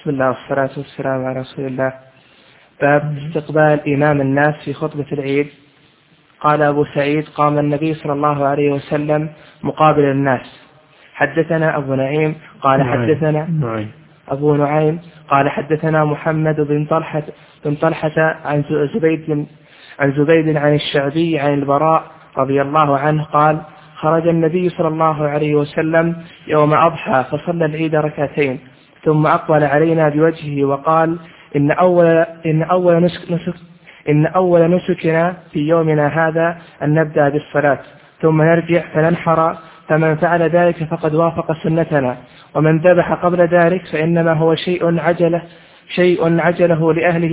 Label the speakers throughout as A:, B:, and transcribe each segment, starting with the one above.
A: بسم الله والصلاة والسلام على رسول الله. باب استقبال إمام الناس في خطبة العيد. قال أبو سعيد: قام النبي صلى الله عليه وسلم مقابل الناس. حدثنا أبو نعيم قال حدثنا أبو نعيم قال حدثنا محمد بن طلحة عن زبيد عن الشعبي عن البراء رضي الله عنه قال: خرج النبي صلى الله عليه وسلم يوم أضحى فصلى العيد ركعتين، ثم أقبل علينا بوجهه وقال: إن أول نسكنا في يومنا هذا أن نبدأ بالصلاة ثم نرجع فننحر، فمن فعل ذلك فقد وافق سنتنا، ومن ذبح قبل ذلك فإنما هو شيء عجله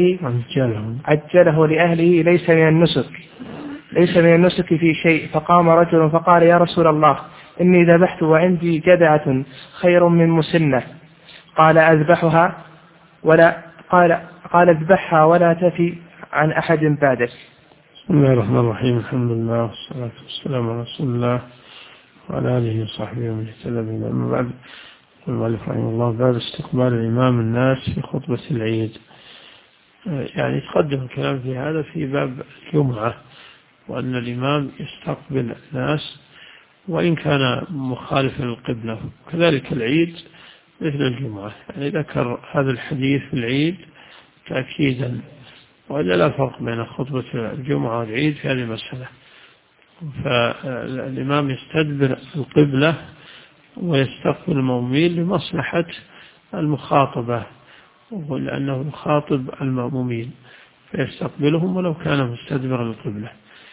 A: لأهله ليس من النسك في شيء. فقام رجل فقال: يا رسول الله، إني ذبحت وعندي جذعة خير من مسنة. قال: أذبحها قال اذبحها ولا تفي عن أحد بعدك.
B: بسم الله الرحمن الرحيم. الحمد لله والصلاة والسلام على رسول الله وعلى آله وصحبه ومن اهتدى بهداه. أما بعد، يقول المؤلف رحمه الله: باب استقبال الإمام الناس في خطبة العيد. يعني تقدم الكلام في هذا في باب الجمعة، وأن الإمام يستقبل الناس وإن كان مخالفا للقبلة، كذلك العيد مثل الجمعة. يعني ذكر هذا الحديث في العيد تأكيدا، وإلا لا فرق بين خطبة الجمعة والعيد في هذه المسألة. فالإمام يستدبر القبلة ويستقبل المأمومين لمصلحة المخاطبة، ولأنه يخاطب المأمومين فيستقبلهم ولو كان مستدبرا القبلة.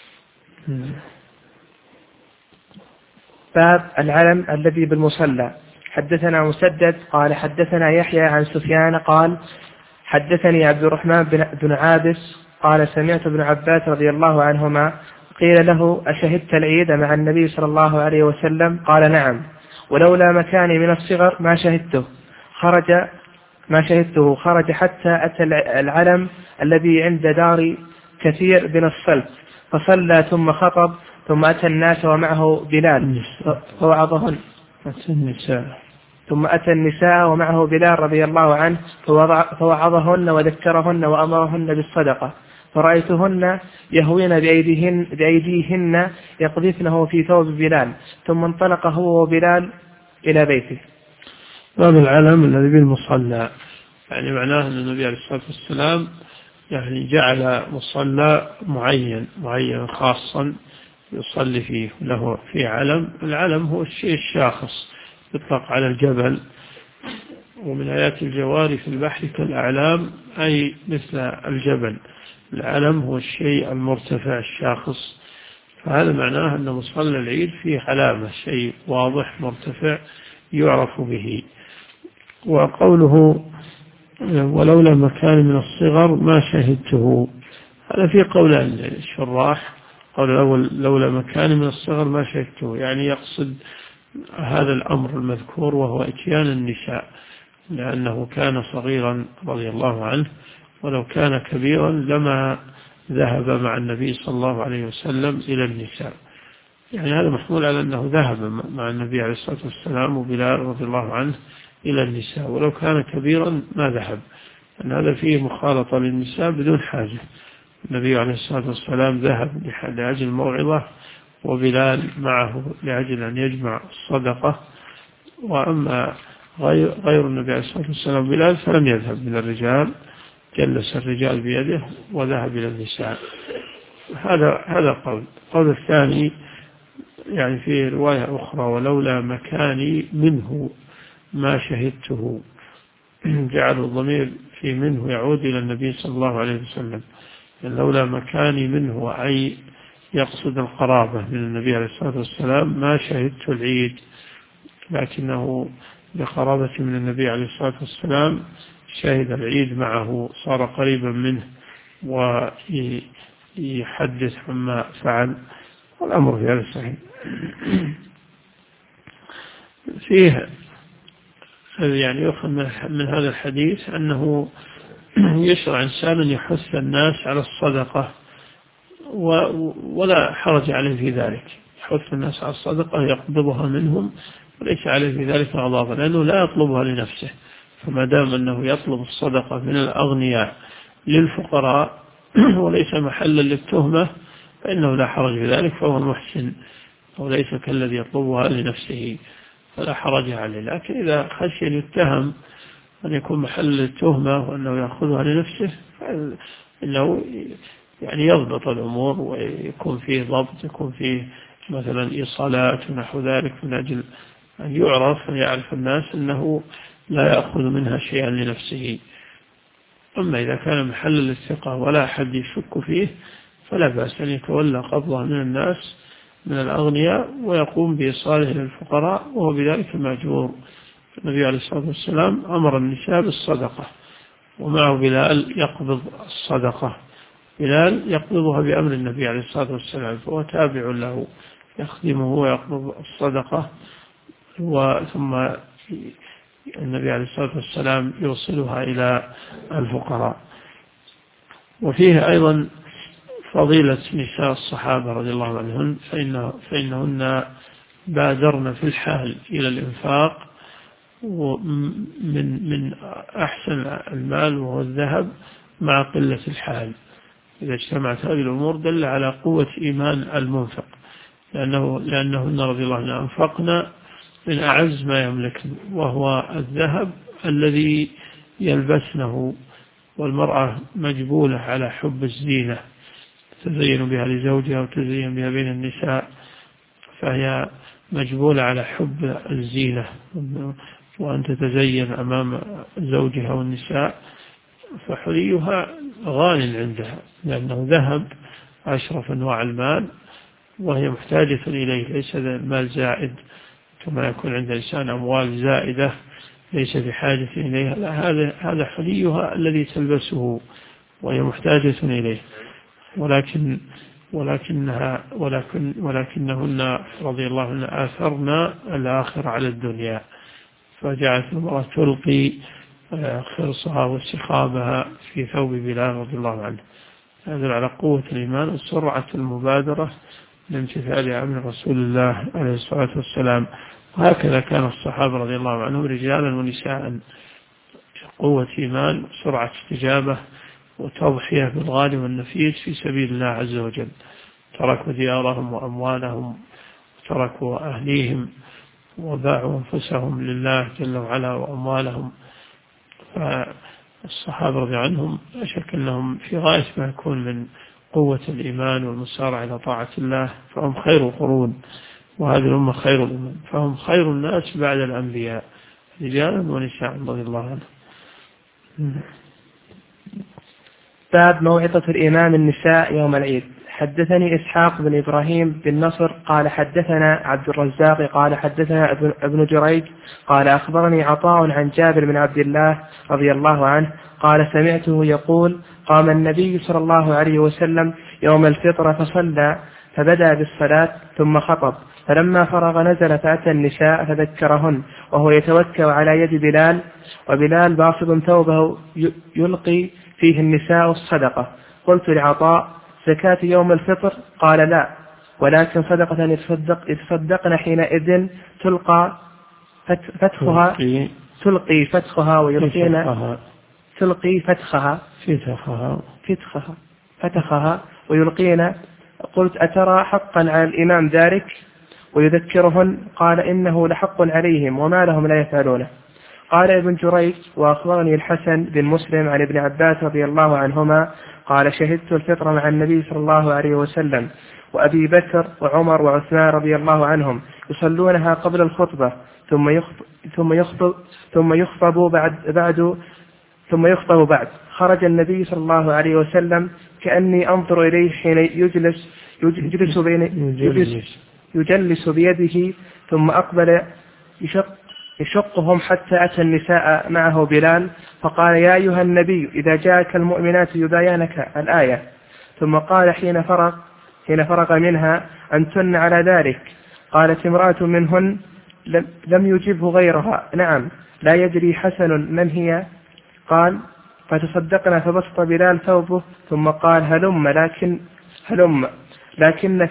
A: باب العلم الذي بالمصلى. حدثنا مسدد قال حدثنا يحيى عن سفيان قال حدثني عبد الرحمن بن عابس قال: سمعت ابن عباس رضي الله عنهما قيل له: أشهدت العيد مع النبي صلى الله عليه وسلم؟ قال: نعم، ولولا مكاني من الصغر ما شهدته. خرج حتى أتى العلم الذي عند دار كثير بن الصلت فصلى ثم خطب، ثم أتى الناس ومعه بلال فوعظهن، ثم أتى النساء ومعه بلال رضي الله عنه فوعظهن وذكرهن وأمرهن بالصدقة، فرأيتهن يهوين بأيديهن يقذفنه في ثوب بلال، ثم انطلق هو وبلال إلى بيته.
B: باب العلم الذي بالمصلى، يعني معناه أن النبي عليه الصلاة والسلام يعني جعل مصلى معين خاصا يصلي فيه، له في علم. العلم هو الشيء الشاخص يطلق على الجبل، ومن آيات الجوار في البحر كالأعلام، أي مثل الجبل. العلم هو الشيء المرتفع الشاخص، فهذا معناه أن مصلى العيد فيه علامة، شيء واضح مرتفع يعرف به. وقوله ولولا مكان من الصغر ما شهدته، هذا في قولان الشراح. قول الأول لولا مكان من الصغر ما شهدته، يعني يقصد هذا الأمر المذكور وهو إتيان النساء، لأنه كان صغيرا رضي الله عنه، ولو كان كبيرا لما ذهب مع النبي صلى الله عليه وسلم إلى النساء. يعني هذا محمول على أنه ذهب مع النبي عليه الصلاة والسلام وبلال رضي الله عنه إلى النساء، ولو كان كبيرا ما ذهب، أن هذا فيه مخالطة للنساء بدون حاجة. النبي عليه الصلاة والسلام ذهب لأجل الموعظة، وبلال معه لأجل أن يجمع الصدقة. وأما غير النبي عليه الصلاة والسلام بلال فلم يذهب من الرجال، جلس الرجال بيده وذهب إلى النساء. هذا قول الثاني يعني في رواية أخرى ولولا مكاني منه ما شهدته، جعل الضمير في منه يعود إلى النبي صلى الله عليه وسلم. لولا مكاني منه أي يقصد القرابة من النبي عليه الصلاة والسلام ما شهدت العيد، لكنه بقرابة من النبي عليه الصلاة والسلام شهد العيد معه، صار قريبا منه ويحدث عما فعل، والأمر في هذا صحيح. فيه يعني يؤخذ من هذا الحديث أنه يشرع إنسان يحث الناس على الصدقة، ولا حرج عليه في ذلك، يحث الناس على الصدقة يقبضها منهم وليس عليه في ذلك غضاضة، لأنه لا يطلبها لنفسه، فما دام أنه يطلب الصدقة من الأغنياء للفقراء وليس محلا للتهمة فإنه لا حرج في ذلك، فهو المحسن وليس كالذي يطلبها لنفسه، فلا حرج عليه. لكن إذا خشي أن يتهم أن يكون محل للتهمة وأنه يأخذها لنفسه فإنه يعني يضبط الأمور ويكون فيه ضبط، يكون فيه مثلا إيصالات ونحو ذلك من أجل أن يعرف ويعرف الناس أنه لا يأخذ منها شيئا لنفسه. أما إذا كان محل للثقة ولا أحد يشك فيه فلا بأس أن يتولى قبضه من الناس من الأغنياء ويقوم بإيصاله للفقراء، وهو بذلك مأجور. النبي عليه الصلاة والسلام أمر النساء بالصدقة، ومعه بلال يقبض الصدقة، بلال يقبضها بأمر النبي عليه الصلاة والسلام، فهو تابع له يخدمه ويقبض الصدقة، ثم النبي عليه الصلاة والسلام يوصلها إلى الفقراء. وفيه أيضا فضيلة نساء الصحابة رضي الله عنهن، فإنهن بادرن في الحال إلى الإنفاق من أحسن المال وهو الذهب مع قلة الحال. إذا اجتمعت هذه الأمور دل على قوة إيمان المنفق، لأنهن رضي الله عنهن أنفقن من أعز ما يملكن وهو الذهب الذي يلبسنه، والمرأة مجبولة على حب الزينة تزين بها لزوجها وتزين بها بين النساء، فهي مجبولة على حب الزينة وأن تتزين أمام زوجها والنساء، فحليها غال عندها لأنه ذهب أشرف أنواع المال وهي محتاجة إليه، ليس المال زائد كما يكون عند الإنسان أموال زائدة ليس بحاجة إليها، لا، هذا حليها الذي تلبسه وهي محتاجة إليه. ولكنهن رضي الله عنهن آثرن الآخرة على الدنيا، فجعلت المرأة تلقي خرصها واستخابها في ثوب بلال رضي الله عنه. هذا على قوة الإيمان وسرعة المبادرة لامتثال أمر رسول الله عليه الصلاة والسلام. وهكذا كان الصحابة رضي الله عنهم رجالا ونساء، قوة إيمان وسرعة استجابة وتضحية بالغالي والنفيس في سبيل الله عز وجل، تركوا ديارهم وأموالهم وتركوا أهليهم وباعوا أنفسهم لله جل وعلا وأموالهم. فالصحابة رضي عنهم لا شك أنهم في غاية ما يكون من قوة الإيمان والمسارعة إلى طاعة الله، فهم خير القرون، وهذه الأمة خير الأمم، فهم خير الناس بعد الأنبياء رجالا ونساء رضي الله عنهم.
A: باب موعظة الإمام النساء يوم العيد. حدثني إسحاق بن إبراهيم بن نصر قال حدثنا عبد الرزاق قال حدثنا ابن جريج قال أخبرني عطاء عن جابر بن عبد الله رضي الله عنه قال سمعته يقول قام النبي صلى الله عليه وسلم يوم الفطر فصلى فبدأ بالصلاة ثم خطب، فلما فرغ نزل فأتى النساء فذكرهن وهو يتوكأ على يد بلال، وبلال باصب ثوبه يلقي فيه النساء الصدقة. قلت لعطاء زكاة يوم الفطر؟ قال لا، ولكن صدقة يتصدقن حينئذ تلقي فتخها ويلقين تلقي فتخها ويلقين. قلت أترى حقا على الإمام ذلك ويذكرهن؟ قال إنه لحق عليهم وما لهم لا يفعلونه. قال ابن جريج وأخبرني الحسن بن مسلم عن ابن عباس رضي الله عنهما قال شهدت الفطر مع النبي صلى الله عليه وسلم وأبي بكر وعمر وعثمان رضي الله عنهم يصلونها قبل الخطبة ثم يخطب بعد. خرج النبي صلى الله عليه وسلم كأني أنظر إليه حين يجلس بيده ثم أقبل يشقهم حتى أتى النساء معه بلال فقال يا أيها النبي إذا جاءك المؤمنات يبايعنك الآية. ثم قال حين فرغ منها أنتن على ذلك؟ قالت امرأة منهن لم يجبه غيرها نعم لا يدري حسن من هي. قال فتصدقنا فبسط بلال ثوبه ثم قال هلم لكن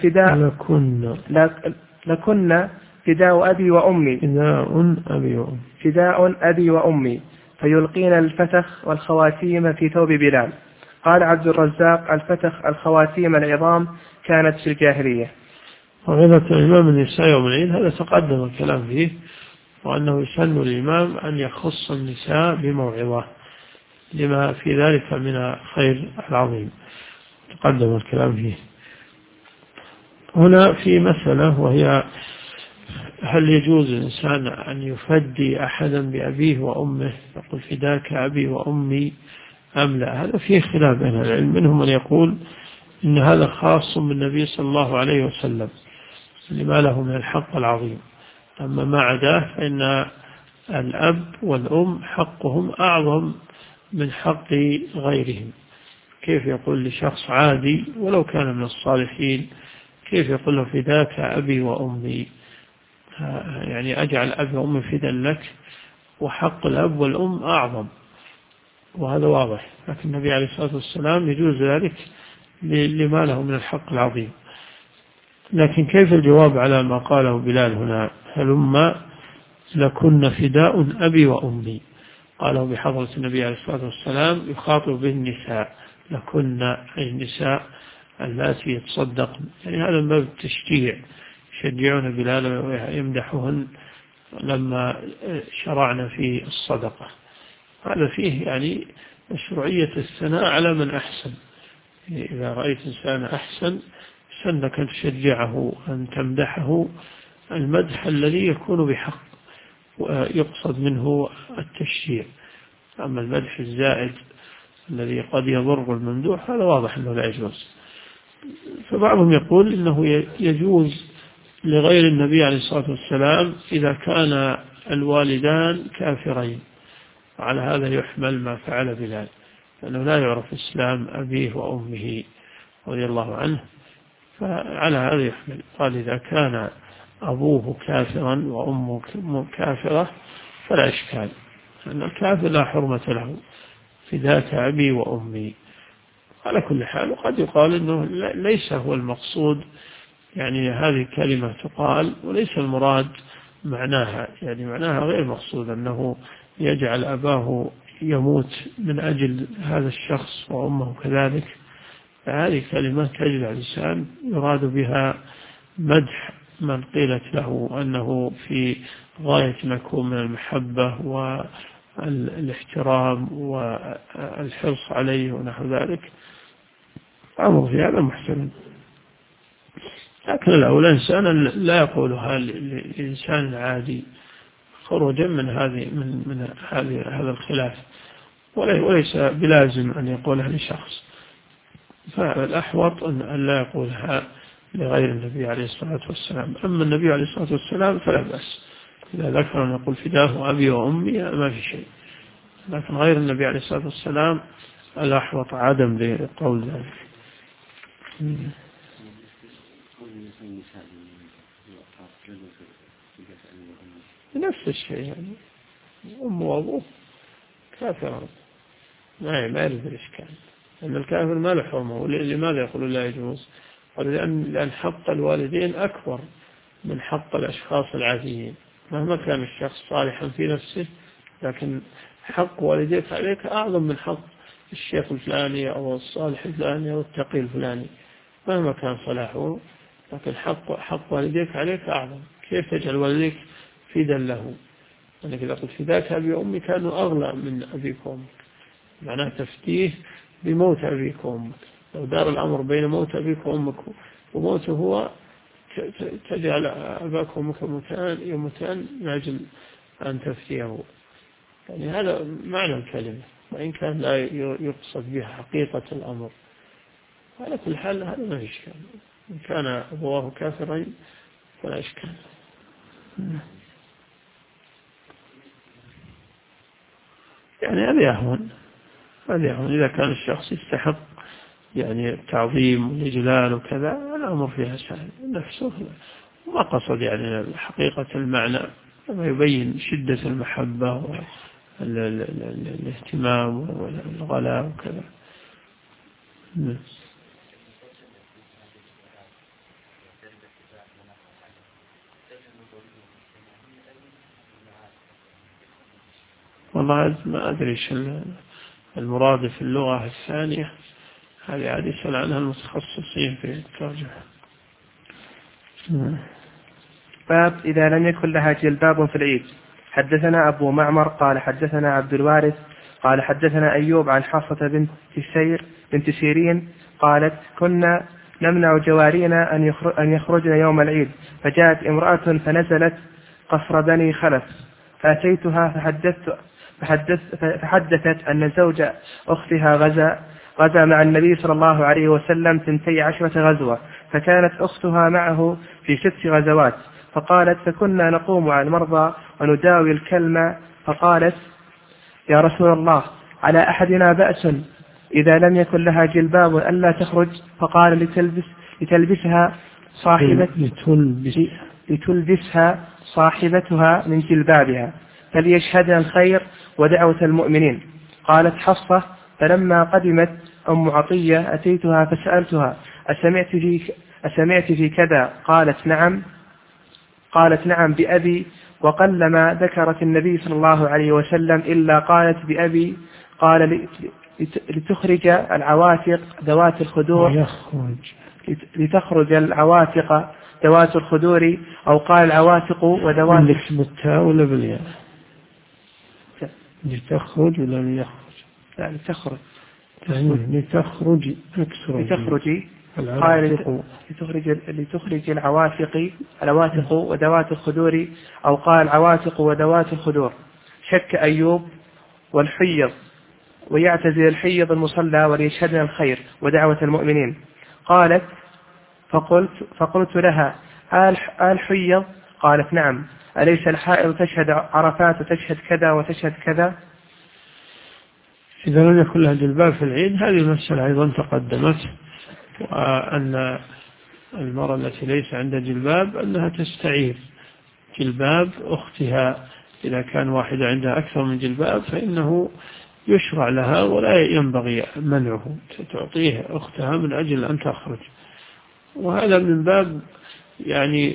A: لكن فداء أبي وأمي فيلقين الفتخ والخواتيم في ثوب بلال. قال عبد الرزاق: الفتخ الخواتيم العظام كانت في الجاهلية.
B: وغيرة الإمام النساء يوم العيد هذا تقدم الكلام فيه، وأنه يسن الإمام أن يخص النساء بموعظة لما في ذلك من الخير العظيم، تقدم الكلام فيه. هنا في مسألة، وهي هل يجوز الإنسان أن يفدي أحدا بأبيه وأمه، يقول فداك أبي وأمي أم لا؟ هذا فيه خلاف بين العلم، منهم من يقول إن هذا خاص بالنبي صلى الله عليه وسلم لما له من الحق العظيم، أما ما عداه فإن الأب والأم حقهم أعظم من حق غيرهم. كيف يقول لشخص عادي ولو كان من الصالحين، كيف يقول له فداك أبي وأمي؟ يعني أجعل أبي وأمي فدا لك، وحق الأب والأم أعظم، وهذا واضح. لكن النبي عليه الصلاة والسلام يجوز ذلك لما له من الحق العظيم. لكن كيف الجواب على ما قاله بلال هنا؟ هلما لكن فداء أبي وأمي، قاله بحضرة النبي عليه الصلاة والسلام يخاطب به النساء، لكن أي النساء اللاتي يتصدقن، يعني هذا من باب التشجيع، يشجعون بلال ويمدحهن لما شرعنا في الصدقة. هذا فيه يعني مشروعية الثناء على من أحسن. إذا رأيت إنسان أحسن سنك أن تشجعه، أن تمدحه المدح الذي يكون بحق ويقصد منه التشجيع. أما المدح الزائد الذي قد يضر الممدوح هذا واضح أنه لا يجوز. فبعضهم يقول إنه يجوز لغير النبي عليه الصلاة والسلام إذا كان الوالدان كافرين، وعلى هذا يحمل ما فعل بلال، لأنه لا يعرف إسلام أبيه وأمه رضي الله عنه، فعلى هذا يحمل. قال إذا كان أبوه كافرا وأمه كافرة فلا إشكال، أن الكافر لا حرمة له، فداك أبي وأمي. على كل حال، وقد يقال أنه ليس هو المقصود، يعني هذه كلمة تقال وليس المراد معناها، يعني معناها غير مقصود أنه يجعل أباه يموت من أجل هذا الشخص وأمه كذلك. فهذه كلمة تجد على اللسان يراد بها مدح من قيلت له أنه في غاية ما يكون من المحبة والاحترام والحرص عليه ونحو ذلك، أمر في هذا محسن. لكن الأولى إنسان لا يقولها لإنسان عادي خروجا من هذا الخلاف، وليس بلازم أن يقولها لشخص، فالأحوط أن لا يقولها لغير النبي عليه الصلاة والسلام. أما النبي عليه الصلاة والسلام فلا بأس، إذا ذكر أن يقول فداه أبي وأمي ما في شيء، لكن غير النبي عليه الصلاة والسلام الأحوط عدم لقول ذلك. نفس الشيء، يعني أم وأبوه كافرا ما يرد الإشكال، أن الكافر ما له حرمة. لماذا يقول لا يجوز؟ لأن حق الوالدين أكبر من حق الأشخاص العاديين، مهما كان الشخص صالحا في نفسه، لكن حق والديك عليك أعظم من حق الشيخ الفلاني أو الصالح الفلاني أو التقي الفلاني، مهما كان صلاحه، لكن حق والديك عليك أعظم. كيف تجعل والديك فدا له؟ أنك إذا قلت فداك أبي وأمي كانوا أغلى من أبيك وأمك، معناه تفتيه بموت أبيك وأمك. لو دار الأمر بين موت أبيك وأمك وموته هو، تجعل أباك وأمك يموتان من أجل أن تفتيه. يعني هذا معنى الكلمة، وإن كان لا يقصد بها حقيقة الأمر. على كل حال هذا ما إشكال، إن كان أبواه كافرين فلا إشكال. يعني هذا يهون إذا كان الشخص يستحق يعني التعظيم والإجلال وكذا، الأمر فيها سهل نفسه، ما قصد يعني حقيقة المعنى، لما يبين شدة المحبة والاهتمام والغلاء وكذا. والله ما أدري إيش المراد في اللغة الثانية، هذه عاد يسأل عنها المتخصصين في الترجمة.
A: باب إذا لم يكن لها جلباب في العيد. حدثنا أبو معمر قال حدثنا عبد الوارث قال حدثنا أيوب عن حفصة بنت سيرين قالت كنا نمنع جوارينا أن يخرجن يوم العيد، فجاءت امرأة فنزلت قصر بني خلف، فأتيتها فحدثت أن زوج أختها غزا مع النبي صلى الله عليه وسلم 12 غزوة، فكانت أختها معه في 6 غزوات. فقالت فكنا نقوم على المرضى ونداوي الكلمة، فقالت يا رسول الله على أحدنا بأس إذا لم يكن لها جلباب ألا تخرج؟ فقال لتلبسها صاحبتها من جلبابها فليشهدن الخير ودعوة المؤمنين. قالت حفصة فلما قدمت أم عطية أتيتها فسألتها أسمعت في كذا؟ قالت نعم بأبي، وقلما ذكرت النبي صلى الله عليه وسلم إلا قالت بأبي. قال لتخرج العواتق ذوات الخدور، لتخرج العواتق ذوات الخدور، أو قال العواتق وذوات
B: بالتاء ولا بالياء؟ لتخرج ولا ليخرج؟
A: لا لتخرج. لتخرج قال لتخرج العواتق وذوات الخدور، أو قال العواتق وذوات الخدور. شك أيوب والحيض ويعتزل الحيض المصلى وليشهدن الخير ودعوة المؤمنين. قالت فقلت لها الحيض؟ قالت نعم. أليس الحائض تشهد عرفات وتشهد كذا وتشهد كذا؟
B: إذا لم يكن لها جلباب في العيد هذه المسألة أيضا تقدمت، وأن المرأة التي ليس عندها جلباب أنها تستعير جلباب أختها. إذا كان واحدة عندها أكثر من جلباب فإنه يشرع لها ولا ينبغي منعه، تعطيه أختها من أجل أن تخرج. وهذا من باب يعني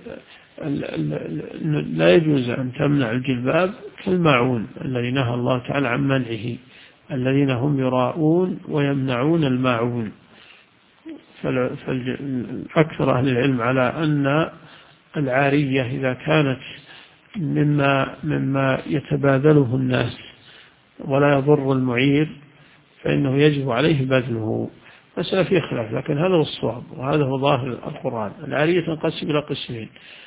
B: لا يجوز أن تمنع الجلباب كالماعون الذي نهى الله تعالى عن منعه، الذين هم يراءون ويمنعون الماعون. فأكثر أهل العلم على أن العارية إذا كانت مما يتبادله الناس ولا يضر المعير فإنه يجب عليه بذله. مسألة فيه خلاف، لكن هذا هو الصواب وهذا هو ظاهر القرآن. العارية تنقسم إلى قسمين: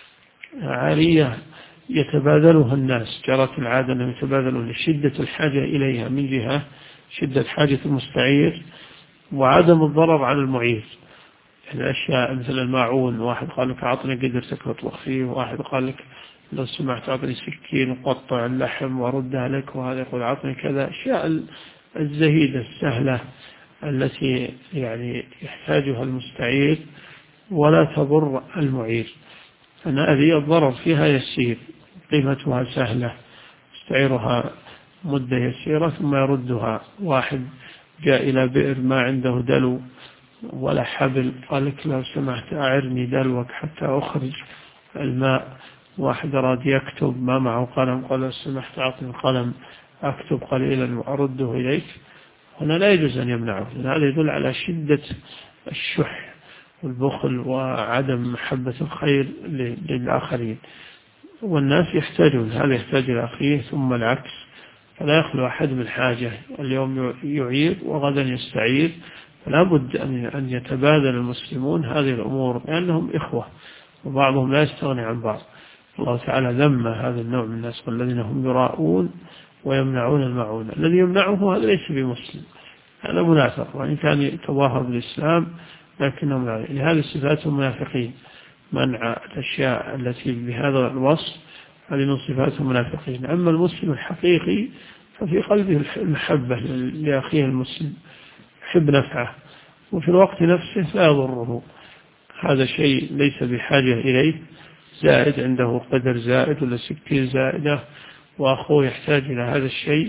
B: عارية يتبادلها الناس، جرت العادة أنهم يتبادلون لشدة الحاجة إليها من جهة شدة حاجة المستعير وعدم الضرر على المعير. يعني الأشياء مثل الماعون، واحد قال لك أعطني قدرتك واطبخ فيه، واحد قال لك لو سمحت أعطني سكين وقطع اللحم وردها لك، وهذا يقول أعطني كذا. أشياء الزهيدة السهلة التي يعني يحتاجها المستعير ولا تضر المعير، أن هذه الضرر فيها يسير، قيمتها سهلة، يستعيرها مدة يسيرة ثم يردها. واحد جاء إلى بئر ما عنده دلو ولا حبل، قال لك لو سمحت أعرني دلوك حتى أخرج الماء. واحد أراد يكتب ما معه قلم، قال لو سمحت أعطني القلم أكتب قليلا وأرده إليك. هنا لا يجوز أن يمنعه، هذا يدل على شدة الشح والبخل وعدم محبة الخير للآخرين. والناس يحتاجون، هذا يحتاج إلى أخيه ثم العكس، فلا يخلو أحد من حاجة. اليوم يعير وغدا يستعير، فلا بد أن يتبادل المسلمون هذه الأمور لأنهم إخوة وبعضهم لا يستغني عن بعض. الله تعالى ذم هذا النوع من الناس والذين هم يراءون ويمنعون الماعون. الذي يمنعه هذا ليس بمسلم، هذا منافق، وإن كان يتظاهر بالإسلام لكنهم لا. لهذه صفات المنافقين، منع الأشياء التي بهذا الوصف، هذه من صفات المنافقين. أما المسلم الحقيقي ففي قلبه المحبة لأخيه المسلم، يحب نفعه وفي الوقت نفسه لا يضره. هذا شيء ليس بحاجة إليه، زائد عنده قدر زائد ولا سكين زائدة وأخوه يحتاج إلى هذا الشيء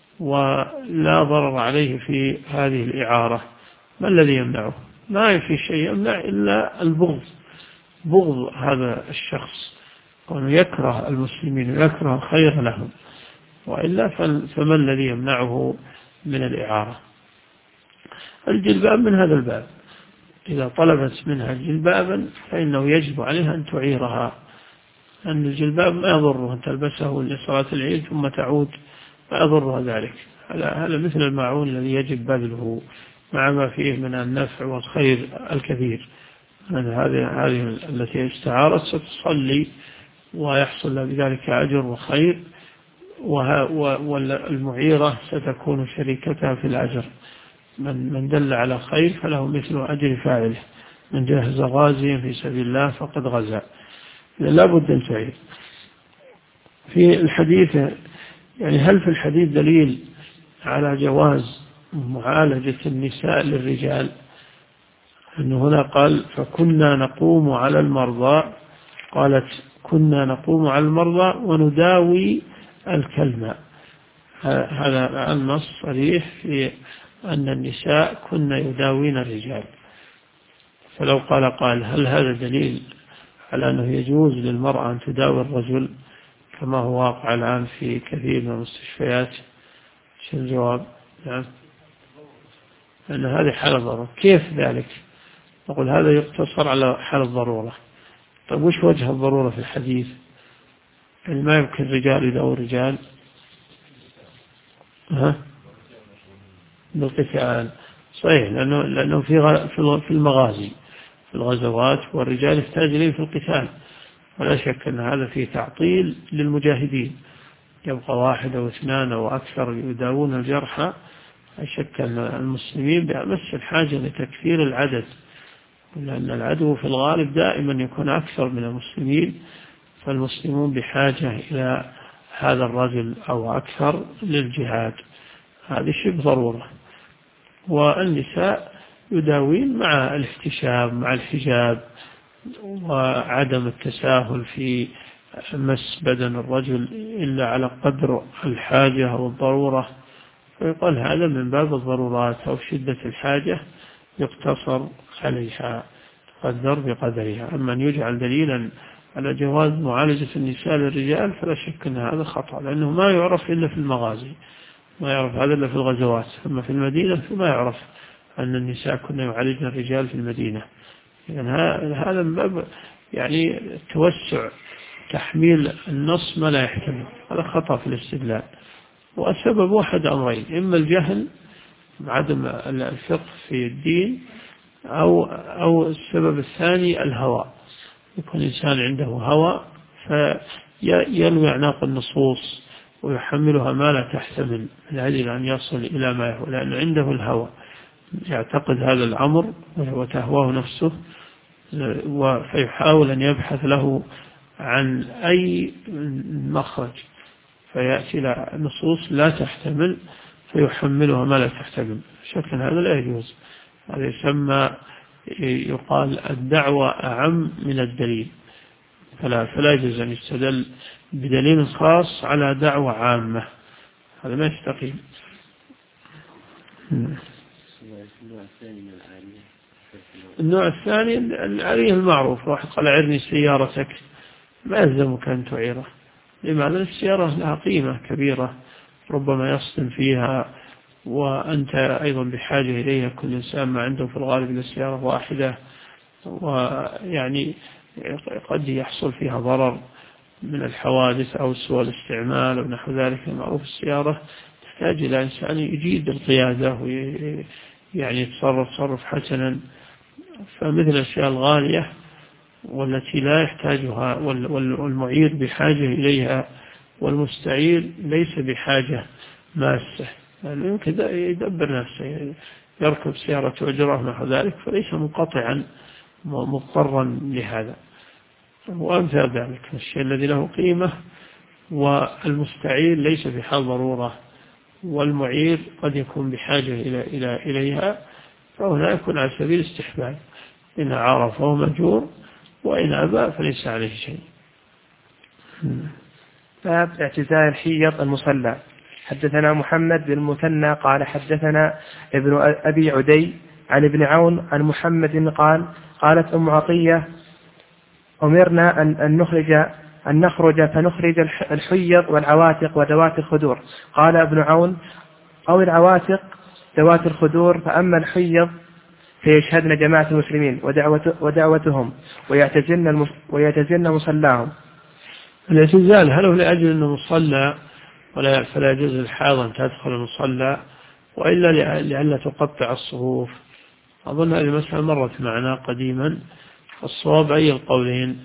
B: ولا ضرر عليه في هذه الإعارة. ما الذي يمنعه؟ ما في شيء يمنع إلا البغض، بغض هذا الشخص، وأنه يكره المسلمين ويكره الخير لهم. وإلا فما الذي يمنعه من الإعارة؟ الجلباب من هذا الباب، إذا طلبت منها جلبابا فإنه يجب عليها أن تعيرها، أن الجلباب ما يضره أن تلبسه لصلاة العيد ثم تعود، ما يضرها ذلك. هذا مثل الماعون الذي يجب بذله مع ما فيه من النفع والخير الكثير. هذه التي استعارت ستصلي ويحصل لها بذلك أجر وخير، والمعيرة ستكون شريكتها في الأجر. من دل على خير فله مثل أجر فاعله، من جهز غازيا في سبيل الله فقد غزا. لا بد أن تعير. في الحديث يعني هل في الحديث دليل على جواز معالجة النساء للرجال؟ أنه هنا قال فكنا نقوم على المرضى، قالت كنا نقوم على المرضى ونداوي الكلمة. هذا النص صريح في أن النساء كنا يداوين الرجال. فلو قال هل هذا دليل على أنه يجوز للمرأة أن تداوي الرجل كما هو واقع الآن في كثير من المستشفيات؟ شو الجواب؟ نعم، أن هذه حالة ضرورة. كيف ذلك؟ نقول هذا يقتصر على حالة الضرورة. طيب وش وجه الضرورة في الحديث؟ يعني ما يمكن الرجال يداوي الرجال بالقتال، صحيح، لأنه في المغازي، في الغزوات، والرجال يحتاج إليه في القتال، ولا شك أن هذا فيه تعطيل للمجاهدين. يبقى واحد أو اثنان أو أكثر يداوون الجرحى، لا شك أن المسلمين بأمس الحاجة لتكثير العدد، لأن العدو في الغالب دائما يكون أكثر من المسلمين، فالمسلمون بحاجة إلى هذا الرجل أو أكثر للجهاد. هذه شبه ضرورة. والنساء يداوين مع الاحتشام، مع الحجاب، وعدم التساهل في مس بدن الرجل إلا على قدر الحاجة أو الضرورة، فيقال هذا من باب الضرورات أو شدة الحاجة يقتصر عليها، تقدر بقدرها. أما أن يجعل دليلا على جواز معالجة النساء للرجال فلا شك أن هذا خطأ، لأنه ما يعرف إلا في المغازي، ما يعرف هذا إلا في الغزوات. أما في المدينة فما يعرف أن النساء كنا يعالجن الرجال في المدينة. يعني هذا من باب يعني توسع تحميل النص ما لا يحتمل، هذا خطأ في الاستدلال. والسبب واحد أمرين: إما الجهل عدم الفقه في الدين، أو السبب الثاني الهوى، يكون الإنسان عنده هوى فينوي أعناق النصوص ويحملها ما لا تحتمل من أجل أن يصل إلى ما يهوى، لأن عنده الهوى يعتقد هذا الأمر وتهواه نفسه، فيحاول أن يبحث له عن أي مخرج، فيأتي إلى نصوص لا تحتمل فيحملها ما لا تحتمل. شكل هذا لا يجوز، هذا يسمى يقال الدعوة أعم من الدليل، فلا يجوز أن يستدل بدليل خاص على دعوة عامة، هذا ما يستقيم. النوع الثاني العارية المعروف، واحد قال أعرني سيارتك، ما يلزمك أن تعيره. لماذا؟ السيارة لها قيمة كبيرة، ربما يصطن فيها وأنت أيضا بحاجة إليها، كل إنسان ما عنده في الغالب إلا سيارة واحدة، ويعني قد يحصل فيها ضرر من الحوادث أو سوء الاستعمال أو نحو ذلك. معروف السيارة تحتاج إلى إنسان يجيد القيادة ويعني يتصرف حسنا. فمثل الأشياء الغالية والتي لا يحتاجها والمعير بحاجة إليها والمستعير ليس بحاجة ماسة، يعني يمكن يدبر نفسه، يركب سيارة أجرة نحو ذلك، فليس منقطعا مضطرا لهذا. وأمثال ذلك الشيء الذي له قيمة والمستعير ليس في حال ضرورة، والمعير قد يكون بحاجة إليها، فهنا يكون على سبيل الاستحباب، إن عرف فهو مأجور، وإن أبى فليس عليه شيء.
A: باب اعتزال الحيض المصلى. حدثنا محمد بن المثنى قال حدثنا ابن أبي عدي عن ابن عون عن محمد قال قالت أم عطية أمرنا أن نخرج أن نخرج فنخرج الحيض والعواتق وذوات الخدور. قال ابن عون: أو العواتق ذوات الخدور، فأما الحيض فيشهدن جماعة المسلمين ودعوتهم ويعتزلن مصلاهم.
B: الاعتزال هل هو لأجل أنه مصلى فلا يجوز للحائض أن تدخل المصلى، وإلا لئلا تقطع الصفوف؟ أظن هذه المسألة مرت معنا قديما. الصواب أي القولين؟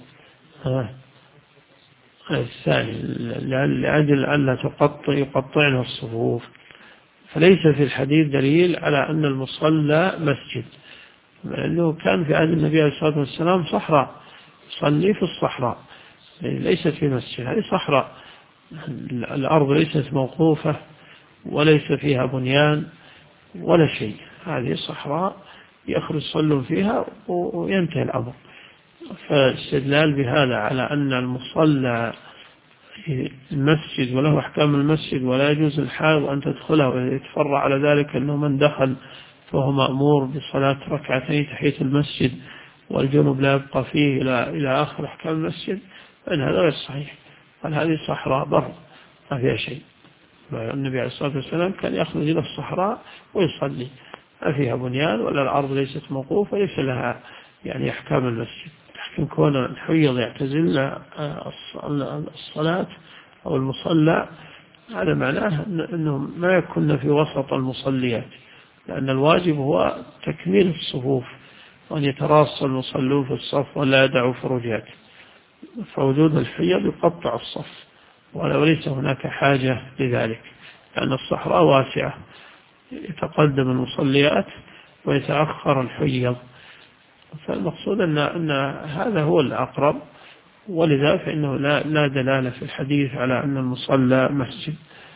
B: الثاني، لأجل ألا يقطعن الصفوف. فليس في الحديث دليل على أن المصلى مسجد، لأنه كان في عهد النبي عليه الصلاة والسلام صحراء، صلي في الصحراء، ليست في مسجد، هذه صحراء، الأرض ليست موقوفة وليس فيها بنيان ولا شيء، هذه صحراء يخرج يصلون فيها وينتهي الأمر. فالاستدلال بهذا على أن المصلى المسجد وله أحكام المسجد ولا يجوز الحائض أن تدخله، ويتفرع على ذلك أنه من دخل فهو مأمور بصلاة ركعتين تحية المسجد والجنب لا يبقى فيه إلى آخر أحكام المسجد، فإن هذا غير صحيح. قال هذه صحراء بر ما فيها شيء. النبي عليه الصلاة والسلام كان يخرج إلى الصحراء ويصلي، ما فيها بنيان ولا الأرض ليست موقوفة، ليس لها يعني أحكام المسجد. لكن كون الحيض يعتزل الصلاة أو المصلى، هذا معناه أنهم ما يكون في وسط المصليات، لأن الواجب هو تكميل الصفوف وأن يتراص المصلون في الصف ولا يدعوا فروجات. فوجود الحيض يقطع الصف، وليس هناك حاجة لذلك، لأن الصحراء واسعة، يتقدم المصليات ويتأخر الحيض. فالمقصود أن هذا هو الأقرب، ولذا فإنه لا دلالة في الحديث على أن المصلى مسجد.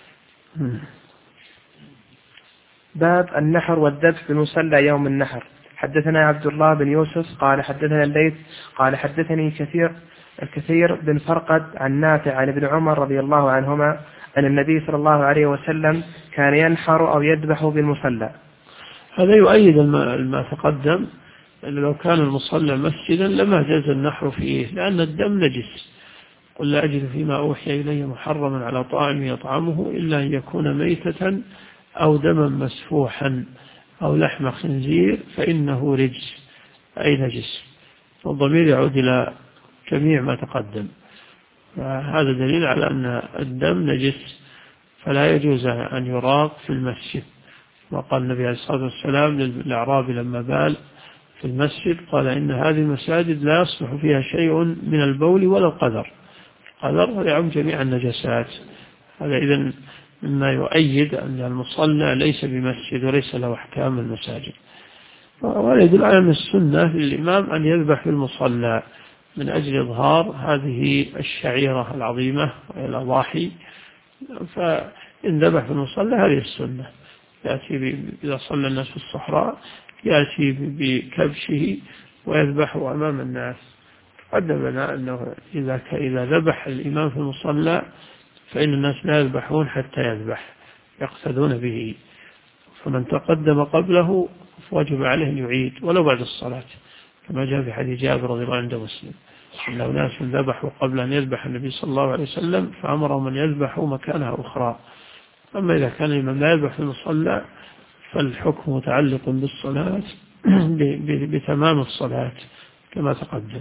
A: باب النحر والذبح بمصلى يوم النحر. حدثنا عبد الله بن يوسف قال حدثنا الليث قال حدثني الكثير بن فرقد عن نافع عن ابن عمر رضي الله عنهما أن النبي صلى الله عليه وسلم كان ينحر أو يذبح بالمصلى.
B: هذا يؤيد ما تقدم، أن لو كان المصلى مسجدا لما جاز النحر فيه، لأن الدم نجس. قل لا أجد فيما أوحي إلي محرما على طاعم يطعمه إلا أن يكون ميتة أو دما مسفوحا أو لحم خنزير فإنه رجس أي نجس، والضمير يعود إلى جميع ما تقدم. هذا دليل على أن الدم نجس، فلا يجوز أن يراق في المسجد. وقال النبي عليه الصلاة والسلام للأعرابي لما بال في المسجد قال إن هذه المساجد لا يصلح فيها شيء من البول ولا القذر. القذر يعم جميع النجسات. هذا إذن مما يؤيد أن المصلى ليس بمسجد وليس له أحكام المساجد. ولا يدل على أن السنة للإمام أن يذبح في المصلى من أجل إظهار هذه الشعيرة العظيمة الأضاحي. فإن ذبح في المصلى هذه السنة، يأتي إذا صلى الناس في الصحراء يأتي بكبشه ويذبحه أمام الناس. قدم لنا أنه إذا ذبح الإمام في المصلى فإن الناس لا يذبحون حتى يذبح، يقتدون به. فمن تقدم قبله فواجب عليه أن يعيد ولو بعد الصلاة، كما جاء في حديث جابر رضي الله عنه مسلم أنه ناس ذبحوا قبل أن يذبح النبي صلى الله عليه وسلم فأمرهم أن يذبحوا مكانها أخرى. أما إذا كان الإمام لا يذبح في المصلى فالحكم متعلق بالصلاة بتمام الصلاة كما تقدم.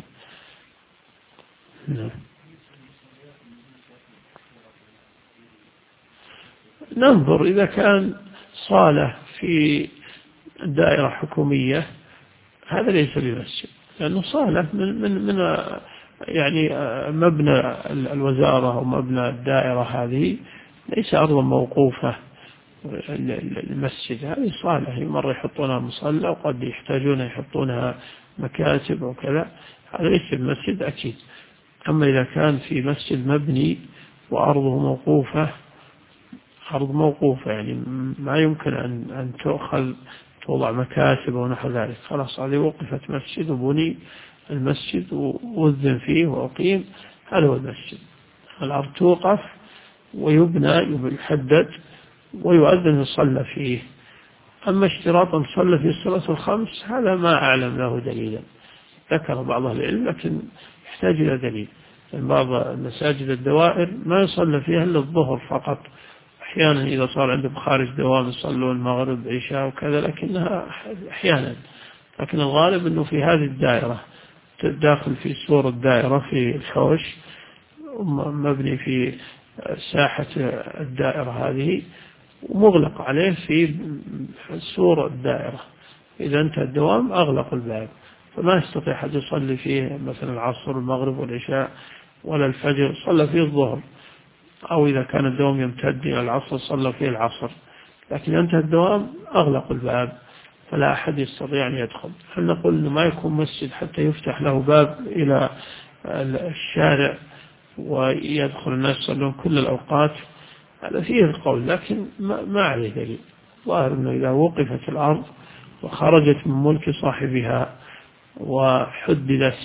B: ننظر إذا كان صالة في دائرة حكومية هذا ليس بمسجد، لأنه صالة من يعني مبنى الوزارة أو مبنى الدائرة، هذه ليس أرضا موقوفة. المسجد هذه صالة مرة يحطونها مصلى وقد يحتاجون يحطونها مكاتب وكذا، هذا ليس بمسجد أكيد. أما إذا كان في مسجد مبني وأرضه موقوفة، أرض موقوفة يعني ما يمكن أن توضع مكاتب ونحو ذلك، خلاص هذه وقفت مسجد وبني المسجد ووذن فيه وأقيم، هذا هو المسجد. الأرض توقف ويبنى يحدد ويؤذن يصلى فيه. أما اشتراط أن صلى في الصلاة الخمس هذا ما أعلم له دليلا، ذكر بعض العلم لكن يحتاج إلى دليل. بعض المساجد الدوائر ما يصلى فيها إلا الظهر فقط، أحيانا إذا صار عندهم خارج دوام يصلون المغرب عشاء وكذا، لكنها أحيانا. لكن الغالب أنه في هذه الدائرة، داخل في سور الدائرة في الحوش، مبني في ساحة الدائرة هذه ومغلق عليه في سور الدائرة. إذا انتهى الدوام أغلق الباب، فما يستطيع أحد يصلي فيه مثلا العصر والمغرب والعشاء ولا الفجر، صلى فيه الظهر، أو إذا كان الدوام يمتد إلى العصر صلى فيه العصر. لكن انتهى الدوام أغلق الباب، فلا أحد يستطيع أن يدخل. هل نقول أنه ما يكون مسجد حتى يفتح له باب إلى الشارع ويدخل الناس يصلون كل الأوقات؟ هذا فيه القول، لكن ما عليه دليل. ظاهر أنه إذا وقفت الأرض وخرجت من ملك صاحبها وحدد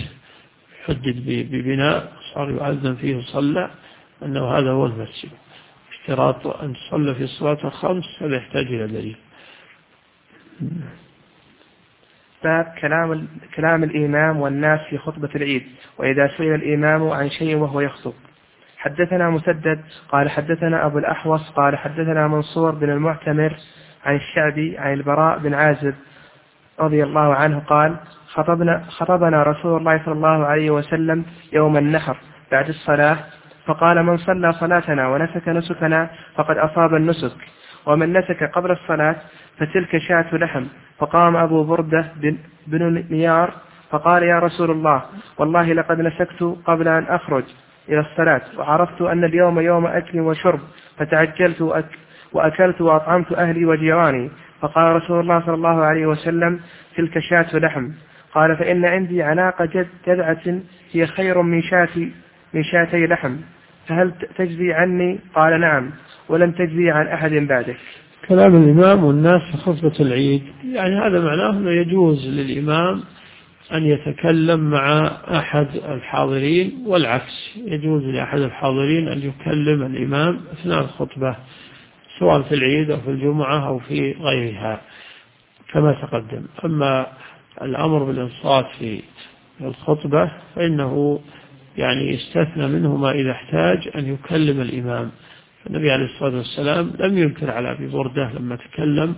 B: ببناء صار يؤذن فيه وصلى، أنه هذا هو المسجد. اشتراط أن تصلى في الصلاة الخمس هذا يحتاج إلى دليل.
A: باب كلام الإمام والناس في خطبة العيد، وإذا سئل الإمام عن شيء وهو يخطب. حدثنا مسدد قال حدثنا أبو الأحوص قال حدثنا منصور بن المعتمر عن الشعبي عن البراء بن عازب رضي الله عنه قال خطبنا رسول الله صلى الله عليه وسلم يوم النحر بعد الصلاة، فقال: من صلى صلاتنا ونسك نسكنا فقد أصاب النسك، ومن نسك قبل الصلاة فتلك شاة لحم. فقام أبو بردة بن نيار فقال: يا رسول الله، والله لقد نسكت قبل أن أخرج إلى الصلاة، وعرفت أن اليوم يوم أكل وشرب، فتعجلت وأكلت وأطعمت أهلي وجيراني. فقال رسول الله صلى الله عليه وسلم: تلك شاة لحم. قال: فإن عندي عناق جذعة هي خير من شاتي لحم، فهل تجزي عني؟ قال: نعم، ولن تجزي عن أحد بعدك.
B: كلام الإمام والناس في خطبة العيد، يعني هذا معناه أنه يجوز للإمام أن يتكلم مع أحد الحاضرين، والعكس يجوز لأحد الحاضرين أن يكلم الإمام أثناء الخطبة، سواء في العيد أو في الجمعة أو في غيرها كما تقدم. أما الأمر بالإنصات في الخطبة فإنه يعني يستثنى منه ما إذا احتاج أن يكلم الإمام. النبي عليه الصلاة والسلام لم ينكر على أبي بردة لما تكلم،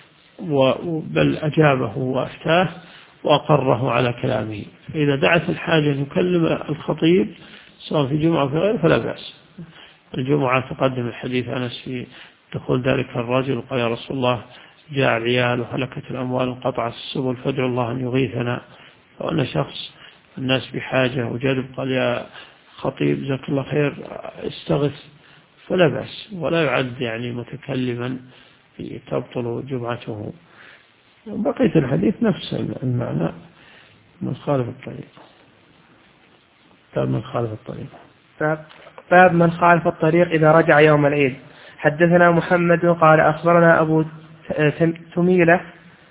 B: بل أجابه وأفتاه وأقره على كلامه. فإذا دعت الحاجة أن يكلم الخطيب سواء في جمعة أو في غيره فلا بأس. الجمعة تقدم الحديث أنس في دخول ذلك الرجل وقال: يا رسول الله، جاء العيال وهلكت الأموال وانقطعت السبل فادعوا الله أن يغيثنا. وأن شخص الناس بحاجة وجدب قال: يا خطيب جزاك الله خير استغث، فلا بأس، ولا يعد يعني متكلما تبطل جمعته. بقية الحديث نفس المعنى، من خالف الطريق.
A: باب من خالف الطريق إذا رجع يوم العيد. حدثنا محمد قال أخبرنا أبو ثميلة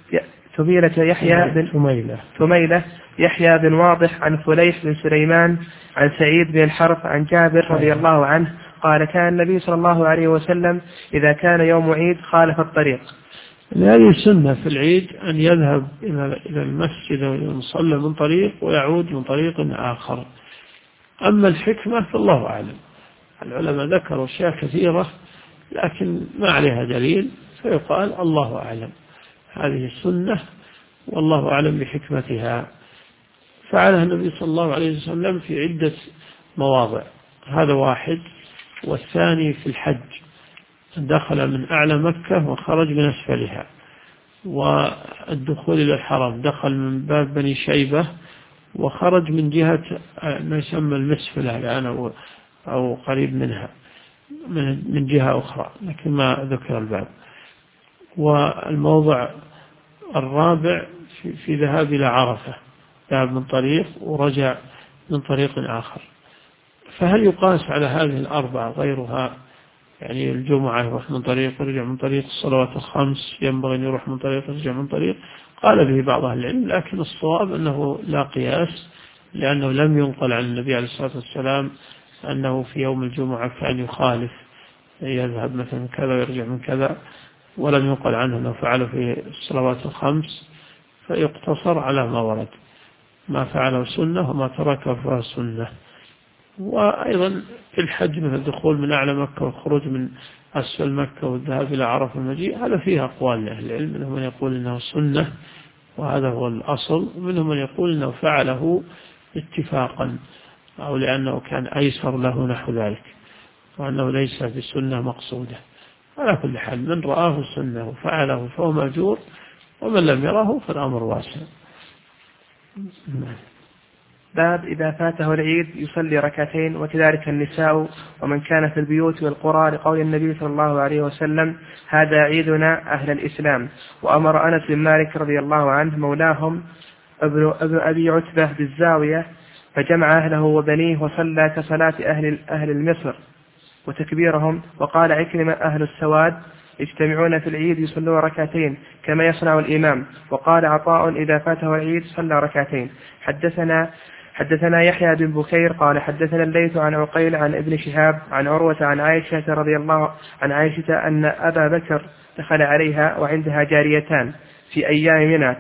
A: يحيى بن واضح عن فليح بن سليمان عن سعيد بن الحرث عن جابر رضي الله عنه قال: كان النبي صلى الله عليه وسلم إذا كان يوم عيد خالف الطريق.
B: هذه السنة في العيد أن يذهب إلى المسجد وإلى المصلى من طريق ويعود من طريق آخر. أما الحكمة فالله أعلم. العلماء ذكروا أشياء كثيرة لكن ما عليها دليل، فيقال الله أعلم. هذه السنة والله أعلم بحكمتها. فعلها النبي صلى الله عليه وسلم في عدة مواضع، هذا واحد. والثاني في الحج، دخل من أعلى مكة وخرج من أسفلها. والدخول إلى الحرم دخل من باب بني شيبة وخرج من جهة ما يسمى المسفلة الآن أو قريب منها من جهة أخرى، لكن ما ذكر الباب. والموضع الرابع في ذهاب إلى عرفة، ذهب من طريق ورجع من طريق آخر. فهل يقاس على هذه الأربعة غيرها؟ يعني الجمعة يروح من طريق ورجع من طريق، الصلوات الخمس ينبغي أن يروح من طريق ورجع من طريق. قال به بعض أهل العلم، لكن الصواب أنه لا قياس، لأنه لم ينقل عن النبي عليه الصلاة والسلام أنه في يوم الجمعة كان يخالف، يذهب مثلا كذا ويرجع من كذا، ولم ينقل عنه أنه فعله في الصلوات الخمس، فيقتصر على ما ورد، ما فعله سنة وما تركه فهو سنة. وأيضا في الحج مثل الدخول من أعلى مكة والخروج من أسفل مكة والذهاب إلى عرفة والمجيء، هذا فيه أقوال لأهل العلم، منهم من يقول إنه سنة وهذا هو الأصل، ومنهم من يقول إنه فعله اتفاقا أو لأنه كان أيسر له نحو ذلك، وأنه ليس بسنة مقصودة. على كل حال من رآه سنة وفعله فهو مأجور، ومن لم يره فالأمر واسع.
A: باب إذا فاته العيد يصلي ركعتين، وكذلك النساء ومن كان في البيوت والقرى، لقول النبي صلى الله عليه وسلم: هذا عيدنا أهل الإسلام. وأمر أنس بن مالك رضي الله عنه مولاهم ابن أبي عتبة بالزاوية، فجمع أهله وبنيه وصلى كصلاة أهل المصر وتكبيرهم. وقال عكرمة: أهل السواد يجتمعون في العيد يصلون ركعتين كما يصنع الإمام. وقال عطاء: إذا فاته العيد صلى ركعتين. حدثنا يحيى بن بكير قال حدثنا الليث عن عقيل عن ابن شهاب عن عروة عن عائشة رضي الله عن عائشة أن أبا بكر دخل عليها وعندها جاريتان في أيام منى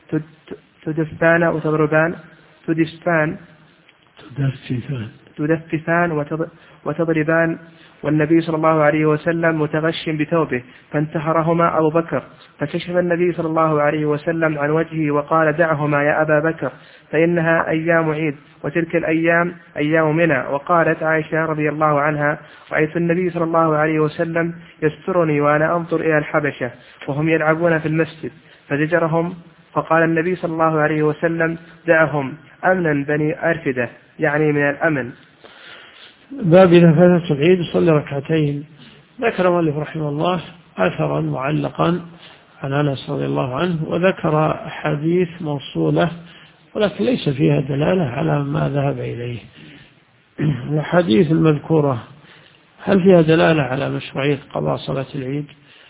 A: تدففان وتضربان، والنبي صلى الله عليه وسلم متغش بثوبه، فانتهرهما أبو بكر، فكشف النبي صلى الله عليه وسلم عن وجهه وقال: دعهما يا أبا بكر فإنها أيام عيد، وتلك الأيام أيام منى. وقالت عائشة رضي الله عنها: رأيت النبي صلى الله عليه وسلم يسترني وأنا أنظر إلى الحبشة وهم يلعبون في المسجد فزجرهم، فقال النبي صلى الله عليه وسلم: دعهم أمنا بني أرفدة، يعني من الأمن.
B: باب إذا فاتت العيد يصلي ركعتين. ذكر مؤلف رحمه الله أثرا معلقا عن أنس رضي الله عنه، وذكر أحاديث موصولة ولكن ليس فيها دلالة على ما ذهب إليه. الحديث المذكورة هل فيها دلالة على مشروعية قضاء صلاة العيد؟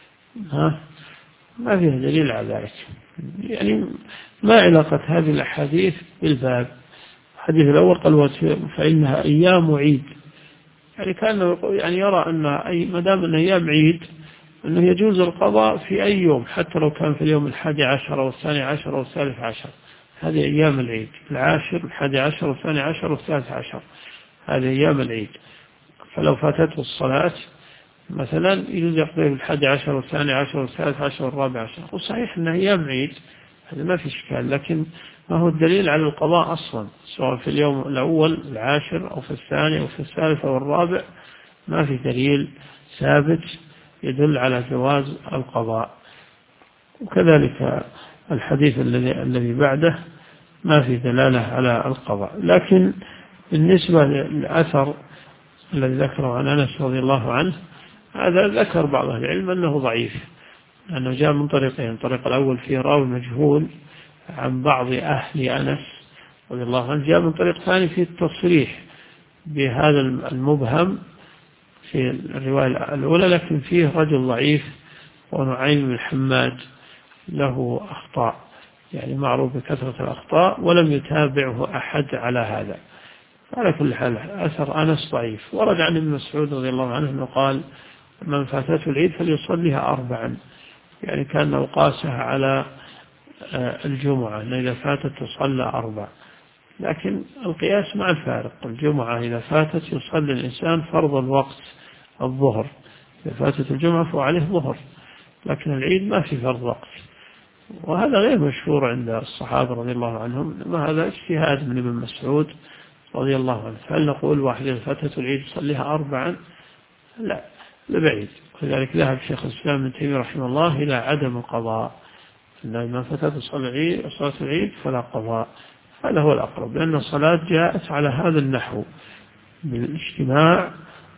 B: ما فيها دليل على ذلك. يعني ما علاقة هذه الأحاديث بالباب؟ الحديث الأول قال: فإنها أيام عيد، يعني كان يعني يرى أن ما دام أن أيام عيد أنه يجوز القضاء في أي يوم، حتى لو كان في اليوم 11 أو 12 أو 13. هذه أيام العيد، 10 11 و12 و13، هذه أيام العيد. فلو فاتته الصلاة مثلا يجوز يقضي في 11 و12 و13 و14، وصحيح أنها أيام عيد، هذا ما في إشكال، لكن ما هو الدليل على القضاء أصلا، سواء في اليوم الأول 10 أو في الثاني أو في الثالث أو الرابع، ما في دليل ثابت يدل على جواز القضاء. وكذلك الحديث الذي بعده ما في دلالة على القضاء. لكن بالنسبة للأثر الذي ذكره عن أنس رضي الله عنه، هذا ذكر بعض أهل العلم أنه ضعيف، لأنه جاء من طريقين: الطريق الأول فيه راوي مجهول عن بعض أهل أنس رضي الله عنه، جاء من طريق ثاني فيه التصريح بهذا المبهم في الرواية الأولى، لكن فيه رجل ضعيف ونعيم بن حماد له أخطاء، يعني معروف بكثرة الأخطاء، ولم يتابعه أحد على هذا. على كل حال أثر أنس ضعيف. ورد عن ابن مسعود رضي الله عنه أنه قال: من فاتته العيد فليصليها 4، يعني كأنه قاسها على الجمعة، أن إذا فاتت تصلى 4. لكن القياس مع الفارق، الجمعة إذا فاتت يصلي الإنسان فرض الوقت الظهر، إذا فاتت الجمعة فهو عليه ظهر، لكن العيد ما في فرض وقت، وهذا غير مشهور عند الصحابة رضي الله عنهم، إنما هذا اجتهاد من ابن مسعود رضي الله عنه. فهل نقول واحد إذا فاتت العيد يصليها 4؟ لا، لبعيد. وذلك ذهب شيخ الإسلام ابن تيمية رحمه الله إلى عدم القضاء، إن ما فاتت صلاة العيد فلا قضاء. هذا هو الأقرب، لأن الصلاة جاءت على هذا النحو بالاجتماع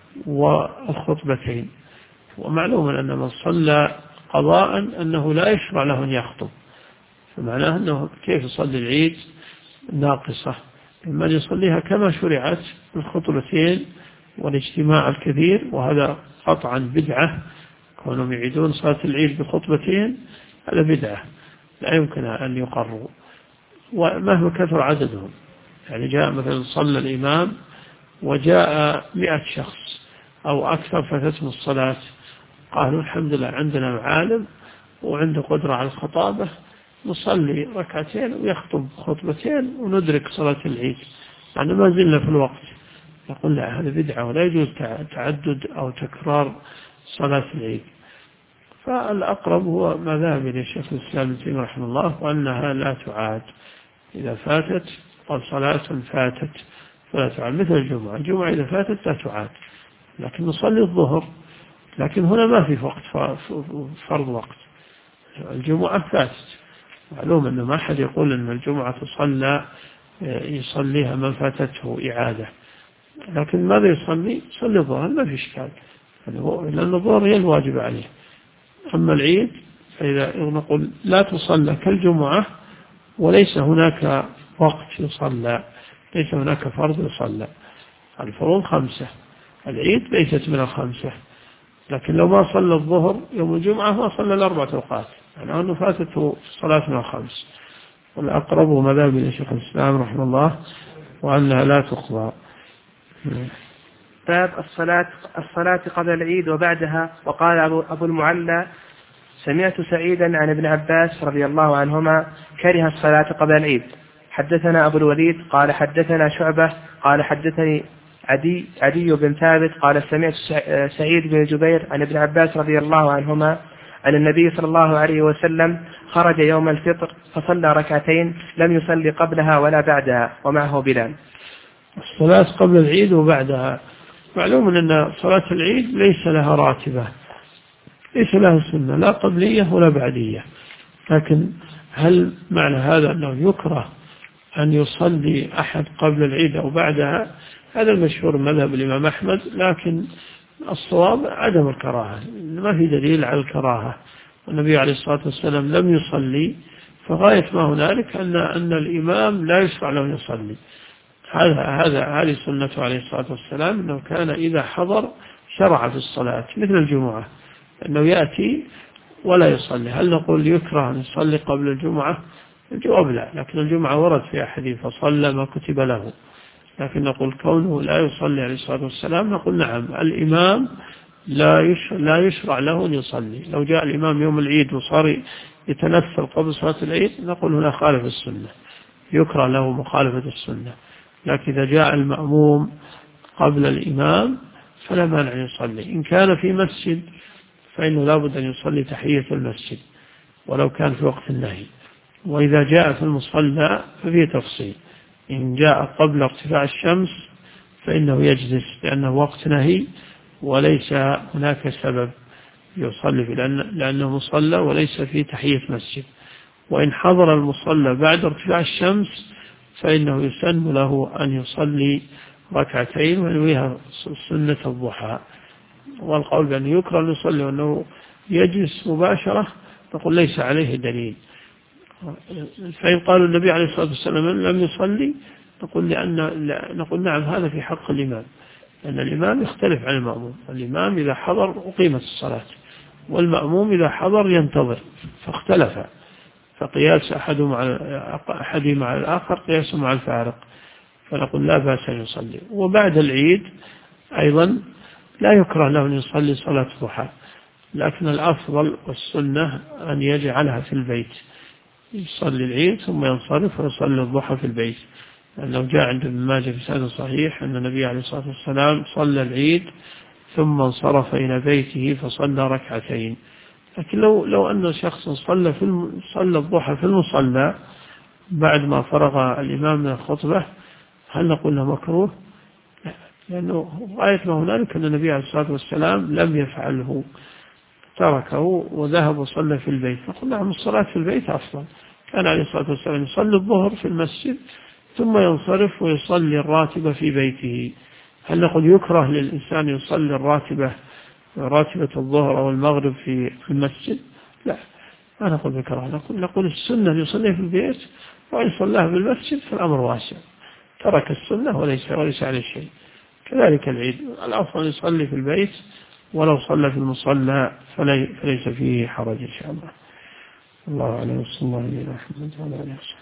B: والخطبتين، ومعلوم أن من صلى قضاء أنه لا يشرع له أن يخطب، فمعناه أنه كيف يصلي العيد ناقصة، إما أن يصليها كما شرعت بالخطبتين والاجتماع الكثير، وهذا قطعا بدعة، كونهم يعيدون صلاة العيد بخطبتين هذا بدعة لا يمكن أن يقروا، ومهما كثر عددهم. يعني جاء مثلا صلى الإمام وجاء 100 شخص أو أكثر فاتتهم الصلاة، قالوا الحمد لله عندنا معالم وعنده قدرة على الخطابة، نصلي ركعتين ويخطب خطبتين وندرك صلاة العيد، يعني ما زلنا في الوقت. يقول لا هذا بدعة ولا يجوز تعدد أو تكرار صلاة العيد. فالأقرب هو ما ذهب إليه الشيخ الإسلام ابن تيمية رحمه الله، وأنها لا تعاد إذا فاتت، قال صلاة فاتت فلا تعاد، مثل الجمعة. الجمعة إذا فاتت لا تعاد، لكن نصلي الظهر، لكن هنا ما في وقت فرض وقت. الجمعة فاتت، معلوم أنه ما أحد يقول أن الجمعة يصليها من فاتته إعادة، لكن ماذا يصلي الظهر ما في إشكال، لأن الظهر هي الواجب عليه. أما العيد فإذا نقول لا تصلى كالجمعة وليس هناك وقت يصلى، ليس هناك فرض يصلى. الفروض 5، العيد ليست من 5، لكن لو ما صلى الظهر يوم الجمعة ما صلى 4 أوقات، يعني أنه فاتته صلاة من 5. والأقرب مذهب الشيخ الإسلام رحمه الله وأنها لا تقضى.
A: باب الصلاة قبل العيد وبعدها. وقال أبو المعلى: سمعت سعيدا عن ابن عباس رضي الله عنهما كره الصلاة قبل العيد. حدثنا أبو الوليد قال حدثنا شعبة قال حدثني عدي بن ثابت قال سمعت سعيد بن جبير عن ابن عباس رضي الله عنهما أن النبي صلى الله عليه وسلم خرج يوم الفطر فصلى ركعتين لم يصلي قبلها ولا بعدها ومعه بلال.
B: الصلاة قبل العيد وبعدها، معلوم أن صلاة العيد ليس لها راتبة، ليس لها سنة لا قبلية ولا بعدية. لكن هل معنى هذا أنه يكره أن يصلي أحد قبل العيد أو بعدها؟ هذا المشهور مذهب الإمام أحمد، لكن الصواب عدم الكراهة، ما في دليل على الكراهة. والنبي عليه الصلاة والسلام لم يصلي، فغاية ما هنالك أن الإمام لا يشرع له يصلي. هذه سنته عليه الصلاة والسلام، أنه كان إذا حضر شرع في الصلاة مثل الجمعة، أنه يأتي ولا يصلي. هل نقول يكره أن يصلي قبل الجمعة؟ الجواب لا، لكن الجمعة ورد في حديث فصلى ما كتب له. لكن نقول كونه لا يصلي عليه الصلاة والسلام، نقول نعم الإمام لا يشرع له أن يصلي. لو جاء الإمام يوم العيد وصار يتنفل قبل صلاة العيد نقول هنا خالف السنة، يكره له مخالفة السنة. لكن إذا جاء المأموم قبل الإمام فلا مانع أن يصلي. إن كان في مسجد فإنه لا بد أن يصلي تحية المسجد ولو كان في وقت النهي. وإذا جاء في المصلى ففيه تفصيل، إن جاء قبل ارتفاع الشمس فإنه يجلس لأنه وقت نهي وليس هناك سبب يصلي فيه، لأنه مصلى وليس فيه تحية مسجد. وإن حضر المصلى بعد ارتفاع الشمس فإنه يسن له أن يصلي ركعتين وينويها سنة الضحى. والقول بأنه يكره أن يصلي وأنه يجلس مباشرة نقول ليس عليه دليل. فإن قالوا النبي عليه الصلاة والسلام لم يصلي نقول نعم هذا في حق الإمام، لأن الإمام يختلف عن المأموم. الإمام إذا حضر أقيمت الصلاة، والمأموم إذا حضر ينتظر، فاختلف، فقياس أحد مع الآخر قياس مع الفارق، فنقول لا بأس أن يصلي. وبعد العيد أيضا لا يكره له أن يصلي صلاة الضحى، لكن الأفضل والسنة أن يجعلها في البيت، يصلي العيد ثم ينصرف ويصلي الضحى في البيت، لأنه جاء عند ابن ماجه في سند صحيح أن النبي عليه الصلاة والسلام صلى العيد ثم انصرف إلى بيته فصلى ركعتين. لكن لو أن شخص صلى الضحى في المصلى بعد ما فرغ الإمام من الخطبة هل نقول له مكروه؟ لا، لأنه غاية ما هنالك أن النبي عليه الصلاة والسلام لم يفعله، تركه وذهب وصلى في البيت. نقول نعم الصلاة في البيت أفضل. كان عليه الصلاة والسلام يصلي الظهر في المسجد ثم ينصرف ويصلي الراتبة في بيته. هل نقول يكره للإنسان يصلي راتبة الظهر أو المغرب في المسجد؟ لا، ما نقول بكره، نقول السنة أن يصلي في البيت، وإن صلاها في المسجد فالأمر واسع، ترك السنة وليس عليه شيء. كذلك العيد الأفضل يصلي في البيت، ولو صلى في المصلى فليس فيه حرج إن شاء الله. الله أعلم. صلى الله عليه وسلم وعلى آله وصحبه.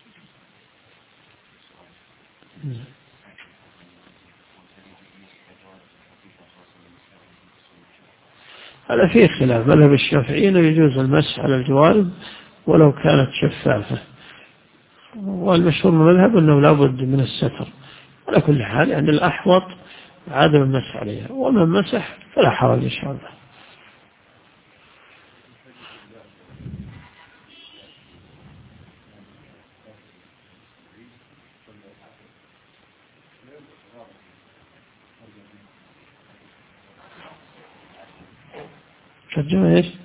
B: هذا فيه خلاف. مذهب الشافعيين يجوز المسح على الجوارب ولو كانت شفافة، والمشهور من المذهب أنه لا بد من الستر، على كل حال يعني الأحوط عدم المسح عليها، ومن مسح فلا حرج إن شاء الله. ترجمة إيش؟